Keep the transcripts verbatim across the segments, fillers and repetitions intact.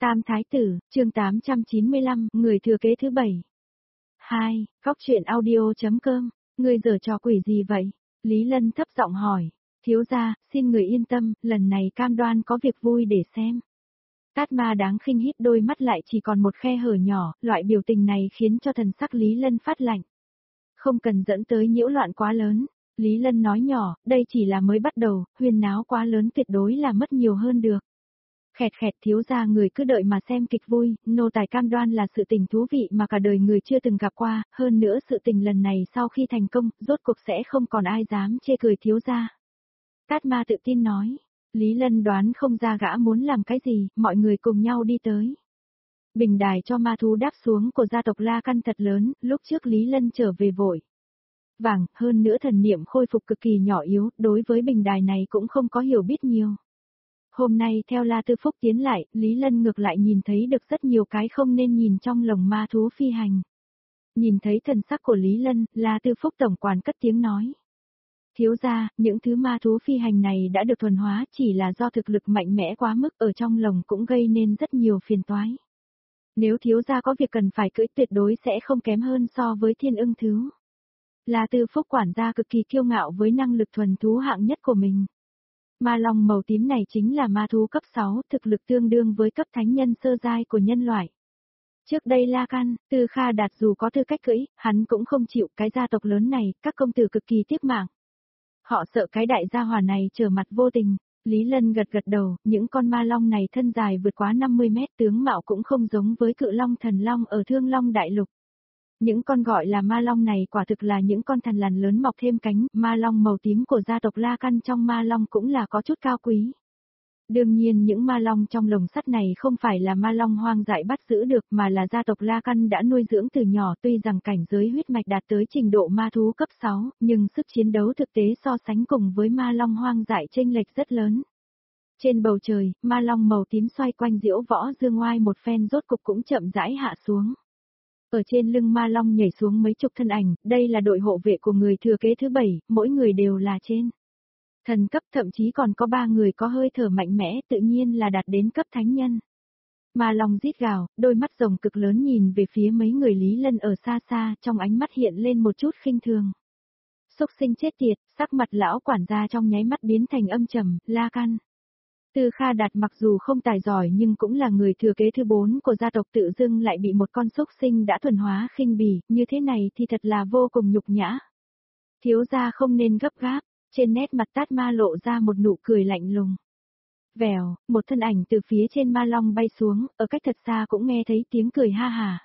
Tam Thái Tử, chương tám trăm chín mươi lăm, người thừa kế thứ bảy. hai, góc truyện audio.com, ngươi giở trò quỷ gì vậy? Lý Lân thấp giọng hỏi. Thiếu gia, xin người yên tâm, lần này cam đoan có việc vui để xem. Tát Ma đáng khinh hít đôi mắt lại chỉ còn một khe hở nhỏ, loại biểu tình này khiến cho thần sắc Lý Lân phát lạnh. Không cần dẫn tới nhiễu loạn quá lớn. Lý Lân nói nhỏ, đây chỉ là mới bắt đầu, huyên náo quá lớn tuyệt đối là mất nhiều hơn được. Khẹt khẹt, thiếu gia người cứ đợi mà xem kịch vui, nô tài cam đoan là sự tình thú vị mà cả đời người chưa từng gặp qua, hơn nữa sự tình lần này sau khi thành công, rốt cuộc sẽ không còn ai dám chê cười thiếu gia. Tát Ma tự tin nói. Lý Lân đoán không ra gã muốn làm cái gì, mọi người cùng nhau đi tới. Bình đài cho ma thú đáp xuống của gia tộc La Căn thật lớn, lúc trước Lý Lân trở về vội vàng, hơn nữa thần niệm khôi phục cực kỳ nhỏ yếu, đối với bình đài này cũng không có hiểu biết nhiều. Hôm nay theo La Tư Phúc tiến lại, Lý Lân ngược lại nhìn thấy được rất nhiều cái không nên nhìn trong lồng ma thú phi hành. Nhìn thấy thần sắc của Lý Lân, La Tư Phúc tổng quản cất tiếng nói. Thiếu gia, những thứ ma thú phi hành này đã được thuần hóa, chỉ là do thực lực mạnh mẽ quá mức ở trong lồng cũng gây nên rất nhiều phiền toái. Nếu thiếu gia có việc cần phải cưỡi tuyệt đối sẽ không kém hơn so với thiên ưng thứ. La Tư Phúc quản gia cực kỳ kiêu ngạo với năng lực thuần thú hạng nhất của mình. Ma long màu tím này chính là ma thú cấp sáu, thực lực tương đương với cấp thánh nhân sơ giai của nhân loại. Trước đây La Căn, Tư Kha Đạt dù có tư cách cưỡi, hắn cũng không chịu, cái gia tộc lớn này, các công tử cực kỳ tiếc mạng. Họ sợ cái đại gia hỏa này trở mặt vô tình. Lý Lân gật gật đầu, những con ma long này thân dài vượt quá năm mươi mét, tướng mạo cũng không giống với cự long thần long ở Thương Long Đại Lục. Những con gọi là ma long này quả thực là những con thằn lằn lớn mọc thêm cánh, ma long màu tím của gia tộc La Căn trong ma long cũng là có chút cao quý. Đương nhiên những ma long trong lồng sắt này không phải là ma long hoang dại bắt giữ được mà là gia tộc La Căn đã nuôi dưỡng từ nhỏ, tuy rằng cảnh giới huyết mạch đạt tới trình độ ma thú cấp sáu, nhưng sức chiến đấu thực tế so sánh cùng với ma long hoang dại chênh lệch rất lớn. Trên bầu trời, ma long màu tím xoay quanh diễu võ dương oai một phen rốt cục cũng chậm rãi hạ xuống. Ở trên lưng ma long nhảy xuống mấy chục thân ảnh, đây là đội hộ vệ của người thừa kế thứ bảy, mỗi người đều là trên thần cấp, thậm chí còn có ba người có hơi thở mạnh mẽ, tự nhiên là đạt đến cấp thánh nhân. Ma long rít gào, đôi mắt rồng cực lớn nhìn về phía mấy người Lý Lân ở xa xa, trong ánh mắt hiện lên một chút khinh thường. Xúc sinh chết tiệt, sắc mặt lão quản gia trong nháy mắt biến thành âm trầm, La Căn. Tư Kha Đạt mặc dù không tài giỏi nhưng cũng là người thừa kế thứ bốn của gia tộc, tự dưng lại bị một con xúc sinh đã thuần hóa khinh bỉ, như thế này thì thật là vô cùng nhục nhã. Thiếu gia không nên gấp gáp, trên nét mặt Tát Ma lộ ra một nụ cười lạnh lùng. Vèo, một thân ảnh từ phía trên ma long bay xuống, ở cách thật xa cũng nghe thấy tiếng cười ha hà.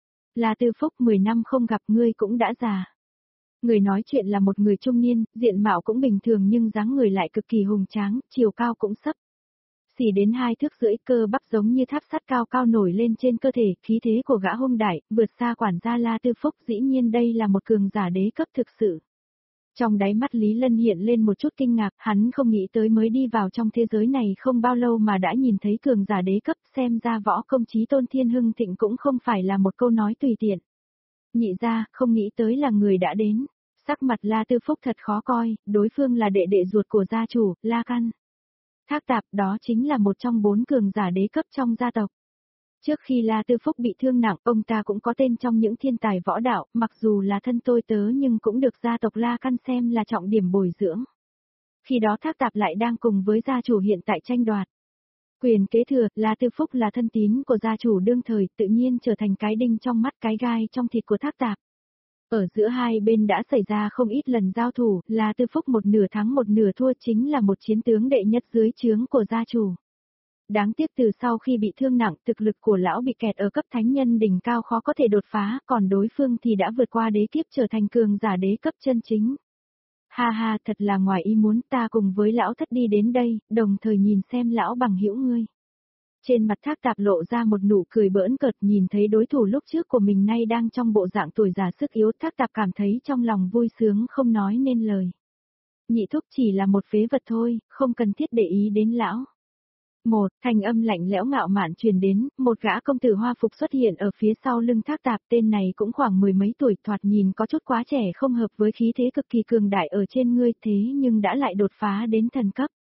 Là Tư Phúc, mười năm không gặp ngươi cũng đã già. Người nói chuyện là một người trung niên, diện mạo cũng bình thường nhưng dáng người lại cực kỳ hùng tráng, chiều cao cũng sấp xỉ đến hai thước rưỡi, cơ bắp giống như tháp sắt cao cao nổi lên trên cơ thể, khí thế của gã hung đại, vượt xa quản gia La Tư Phúc, dĩ nhiên đây là một cường giả đế cấp thực sự. Trong đáy mắt Lý Lân hiện lên một chút kinh ngạc, hắn không nghĩ tới mới đi vào trong thế giới này không bao lâu mà đã nhìn thấy cường giả đế cấp, xem ra võ công chí tôn thiên hưng thịnh cũng không phải là một câu nói tùy tiện. Nhị ra, không nghĩ tới là người đã đến. Sắc mặt La Tư Phúc thật khó coi, đối phương là đệ đệ ruột của gia chủ, La Căn. Thác Tạp, đó chính là một trong bốn cường giả đế cấp trong gia tộc. Trước khi La Tư Phúc bị thương nặng, ông ta cũng có tên trong những thiên tài võ đạo, mặc dù là thân tôi tớ nhưng cũng được gia tộc La Căn xem là trọng điểm bồi dưỡng. Khi đó Thác Tạp lại đang cùng với gia chủ hiện tại tranh đoạt quyền kế thừa, La Tư Phúc là thân tín của gia chủ đương thời, tự nhiên trở thành cái đinh trong mắt cái gai trong thịt của Thác Tạp. Ở giữa hai bên đã xảy ra không ít lần giao thủ, La Tư Phúc một nửa thắng một nửa thua, chính là một chiến tướng đệ nhất dưới trướng của gia chủ. Đáng tiếc từ sau khi bị thương nặng, thực lực của lão bị kẹt ở cấp thánh nhân đỉnh cao khó có thể đột phá, còn đối phương thì đã vượt qua đế kiếp trở thành cường giả đế cấp chân chính. Ha ha, thật là ngoài ý muốn, ta cùng với lão thất đi đến đây, đồng thời nhìn xem lão bằng hữu ngươi. Trên mặt Thác Tạp lộ ra một nụ cười bỡn cợt, nhìn thấy đối thủ lúc trước của mình nay đang trong bộ dạng tuổi già sức yếu, Thác Tạp cảm thấy trong lòng vui sướng không nói nên lời. Nhị thúc chỉ là một phế vật thôi, không cần thiết để ý đến lão. Một, thanh âm lạnh lẽo ngạo mạn truyền đến, một gã công tử hoa phục xuất hiện ở phía sau lưng Thác Tạp, tên này cũng khoảng mười mấy tuổi, thoạt nhìn có chút quá trẻ, không hợp với khí thế cực kỳ cường đại ở trên ngươi, thế nhưng đã lại đột phá đến thần cấp.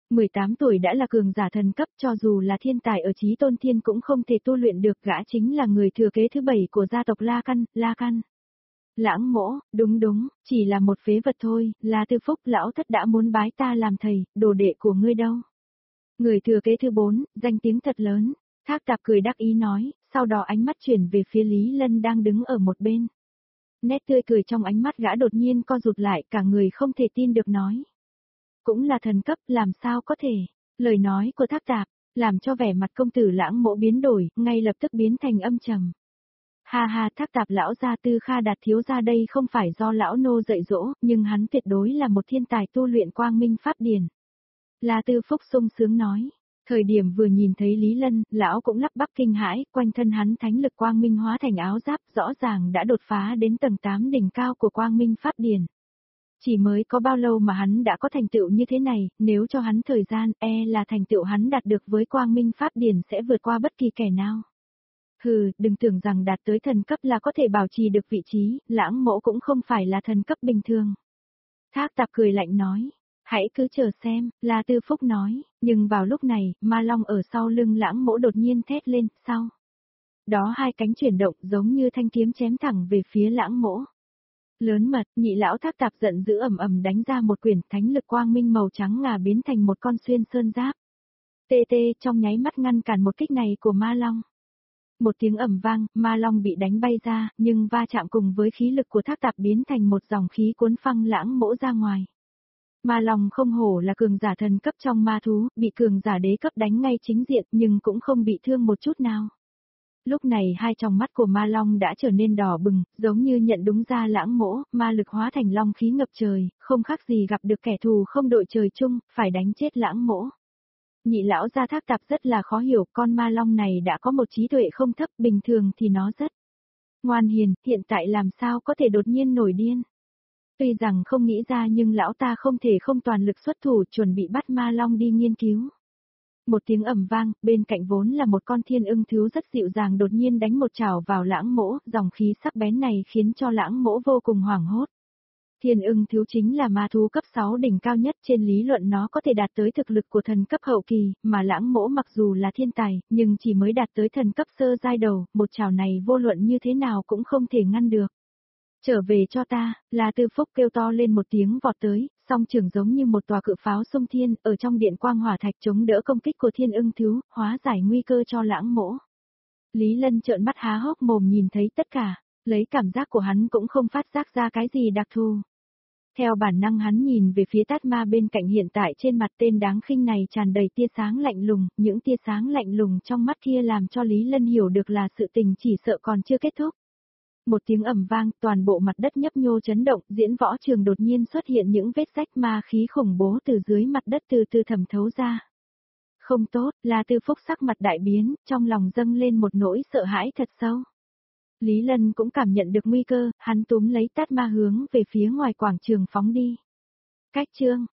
mười tám tuổi đã là cường giả thần cấp, cho dù là thiên tài ở Chí Tôn Thiên cũng không thể tu luyện được, gã chính là người thừa kế thứ bảy của gia tộc La Căn, La Căn. Lãng Mỗ, đúng đúng, chỉ là một phế vật thôi, là Tư Phúc lão thất đã muốn bái ta làm thầy, đồ đệ của ngươi đâu. Người thừa kế thứ bốn, danh tiếng thật lớn, Thác Tạp cười đắc ý nói, sau đó ánh mắt chuyển về phía Lý Lân đang đứng ở một bên. Nét tươi cười trong ánh mắt gã đột nhiên co rụt lại, cả người không thể tin được nói. Cũng là thần cấp, làm sao có thể, lời nói của Thác Tạp, làm cho vẻ mặt công tử Lãng Mỗ biến đổi, ngay lập tức biến thành âm trầm. Ha ha, Thác Tạp lão gia Tư Kha Đạt thiếu gia đây không phải do lão nô dạy dỗ, nhưng hắn tuyệt đối là một thiên tài tu luyện quang minh pháp điển. La Tư Phúc sung sướng nói, thời điểm vừa nhìn thấy Lý Lân, lão cũng lắp bắp kinh hãi, quanh thân hắn thánh lực quang minh hóa thành áo giáp, rõ ràng đã đột phá đến tầng tám đỉnh cao của quang minh pháp điển. Chỉ mới có bao lâu mà hắn đã có thành tựu như thế này, nếu cho hắn thời gian, e là thành tựu hắn đạt được với quang minh pháp điển sẽ vượt qua bất kỳ kẻ nào. Hừ, đừng tưởng rằng đạt tới thần cấp là có thể bảo trì được vị trí, Lãng Mỗ cũng không phải là thần cấp bình thường. Thác Tạp cười lạnh nói, hãy cứ chờ xem, La Tư Phúc nói, nhưng vào lúc này, Ma Long ở sau lưng Lãng Mỗ đột nhiên thét lên, sau. Đó hai cánh chuyển động giống như thanh kiếm chém thẳng về phía Lãng Mỗ. Lớn mật, nhị lão Thác Tạp giận dữ ầm ầm đánh ra một quyển thánh lực quang minh màu trắng ngà biến thành một con xuyên sơn giáp. Tê tê trong nháy mắt ngăn cản một kích này của Ma Long. Một tiếng ầm vang, Ma Long bị đánh bay ra, nhưng va chạm cùng với khí lực của Thác Tạp biến thành một dòng khí cuốn phăng Lãng Mỗ ra ngoài. Ma Long không hổ là cường giả thần cấp trong ma thú, bị cường giả đế cấp đánh ngay chính diện nhưng cũng không bị thương một chút nào. Lúc này hai tròng mắt của Ma Long đã trở nên đỏ bừng, giống như nhận đúng ra Lãng Mỗ, ma lực hóa thành long khí ngập trời, không khác gì gặp được kẻ thù không đội trời chung, phải đánh chết Lãng Mỗ. Nhị lão gia Thác Tạp rất là khó hiểu, con ma long này đã có một trí tuệ không thấp, bình thường thì nó rất ngoan hiền, hiện tại làm sao có thể đột nhiên nổi điên. Tuy rằng không nghĩ ra nhưng lão ta không thể không toàn lực xuất thủ chuẩn bị bắt ma long đi nghiên cứu. Một tiếng ầm vang, bên cạnh vốn là một con thiên ưng thú rất dịu dàng đột nhiên đánh một chảo vào Lãng Mỗ, dòng khí sắc bén này khiến cho Lãng Mỗ vô cùng hoảng hốt. Thiên ưng thiếu chính là ma thú cấp sáu đỉnh cao nhất, trên lý luận nó có thể đạt tới thực lực của thần cấp hậu kỳ, mà Lãng Mỗ mặc dù là thiên tài, nhưng chỉ mới đạt tới thần cấp sơ giai đầu, một chảo này vô luận như thế nào cũng không thể ngăn được. Trở về cho ta, La Tư Phúc kêu to lên một tiếng vọt tới, song trường giống như một tòa cự pháo xung thiên, ở trong điện quang hỏa thạch chống đỡ công kích của thiên ưng thiếu, hóa giải nguy cơ cho Lãng Mỗ. Lý Lân trợn mắt há hốc mồm nhìn thấy tất cả, lấy cảm giác của hắn cũng không phát giác ra cái gì đặc thù. Theo bản năng hắn nhìn về phía Tát Ma bên cạnh hiện tại trên mặt tên đáng khinh này tràn đầy tia sáng lạnh lùng, những tia sáng lạnh lùng trong mắt kia làm cho Lý Lân hiểu được là sự tình chỉ sợ còn chưa kết thúc. Một tiếng ầm vang, toàn bộ mặt đất nhấp nhô chấn động, diễn võ trường đột nhiên xuất hiện những vết rách ma khí khủng bố từ dưới mặt đất từ từ thẩm thấu ra. Không tốt, La Tư Phúc sắc mặt đại biến, trong lòng dâng lên một nỗi sợ hãi thật sâu. Lý Lân cũng cảm nhận được nguy cơ, hắn túm lấy Tát Ma hướng về phía ngoài quảng trường phóng đi. Cách chương